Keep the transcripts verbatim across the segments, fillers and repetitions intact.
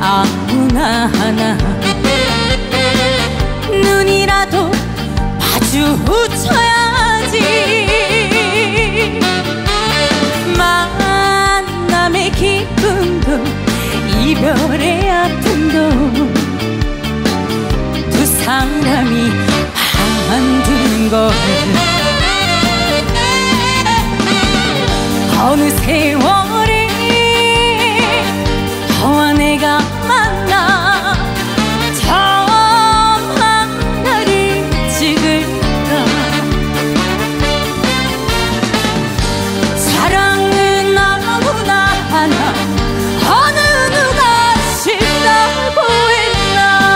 아무나 하나 눈이라도 마주쳐야지. 만남의 기쁨도 이별의 아픔도 두 사람이 만드는 걸. 어느 세월에 너와 내가 만나 처음 하나를 찍을까. 사랑은 아무나 하나 어느 누가 쉽다고 했나.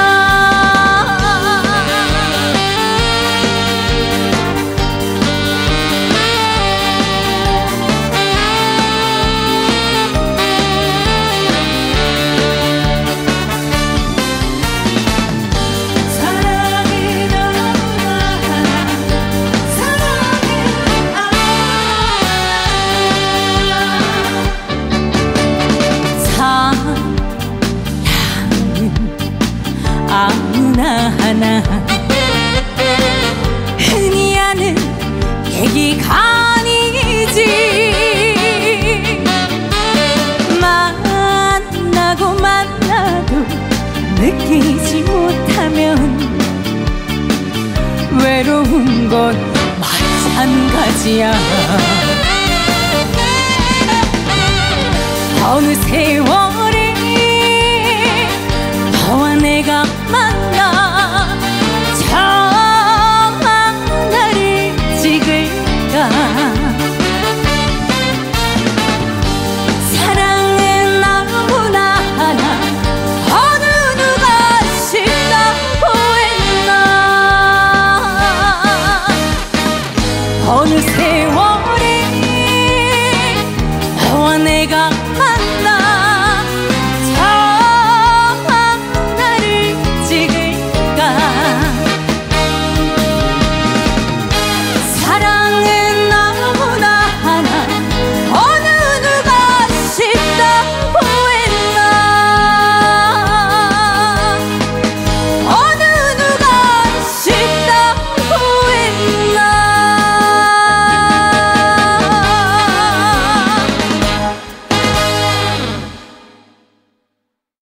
아무나 하나 흔히 하는 얘기가 아니지. 만나고 만나도 느끼지 못하면 외로운 건 마찬가지야. 어느 세월